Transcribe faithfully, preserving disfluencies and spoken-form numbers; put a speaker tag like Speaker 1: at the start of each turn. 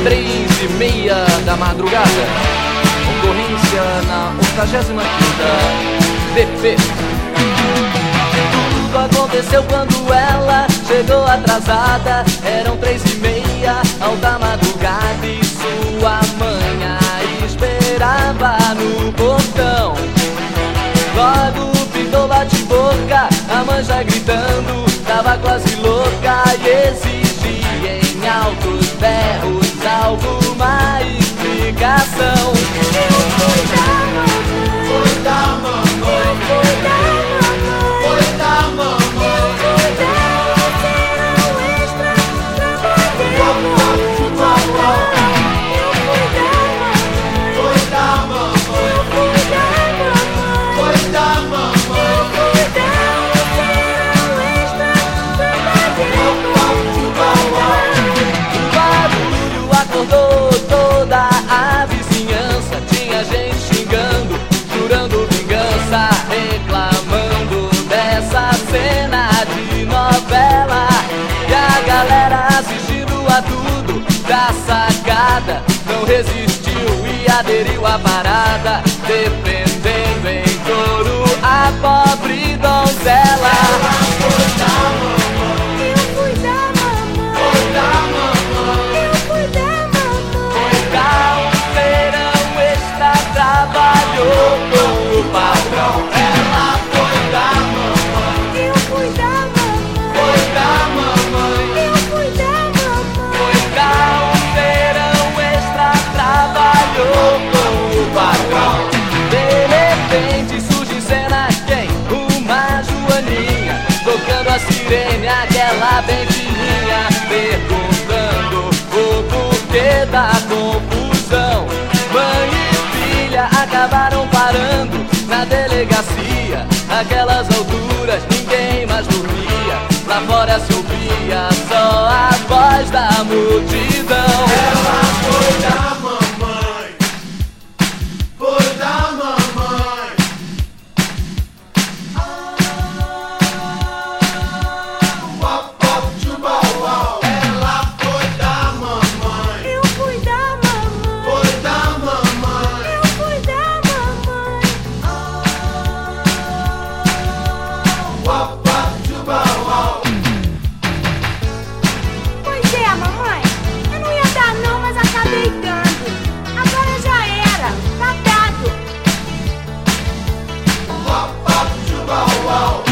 Speaker 1: três e meia da madrugada. Ocorrência na octagésima quinta B P. Tudo aconteceu quando ela chegou atrasada. Eram três e meia, alta madrugada, e sua mãe a esperava no portão. Logo pintou bate-boca, a mãe já gritando, tava quase louca e exigia em altos berros alguma explicação.
Speaker 2: Eu fui da mamãe,
Speaker 1: Foi da mamãe,
Speaker 2: eu fui da mamãe,
Speaker 1: foi da mamãe,
Speaker 2: eu fui dela, serão extra, trabalhei com o papai. Eu fui da mamãe,
Speaker 1: foi da mamãe,
Speaker 2: eu fui da mamãe,
Speaker 1: foi da mamãe.
Speaker 2: eu fui dela, serão extra, trabalhei com o papai.
Speaker 1: O barulho acordou toda a vizinhança. Tinha gente xingando, jurando vingança, reclamando dessa cena de novela. E a galera assistindo a tudo da sacada não resistiu e aderiu à parada, defendendo em coro a pobre donzela. Foi da mamãe,
Speaker 2: Eu fui da mamãe,
Speaker 1: foi da mamãe.
Speaker 2: eu fui da mamãe.
Speaker 1: Foi dar um feirão extra, trabalhou com o patrão. Ela foi da mamãe,
Speaker 2: Eu fui da mamãe,
Speaker 1: foi da mamãe.
Speaker 2: eu fui da mamãe.
Speaker 1: Foi dar um feirão extra, trabalhou com o patrão. De repente surge em cena quem? Uma joaninha, tocando a sirene, aquela bem fininha, perguntando o porquê da confusão. Mãe e filha acabaram parando na delegacia. Naquelas alturas ninguém mais dormia, lá fora se ouvia só a voz da multidão. Ela foi da mamãe, foi da mamãe. Uau, uau, tchubau, uau. Ela foi da mamãe,
Speaker 2: Eu fui da mamãe,
Speaker 1: foi da mamãe.
Speaker 2: eu fui da mamãe.
Speaker 1: Uau, uau, tchubau, uau.
Speaker 2: Pois é, mamãe. Eu não ia dar não, mas acabei dando. Agora já era, tá dado.
Speaker 1: Uau, uau, tchubau, uau.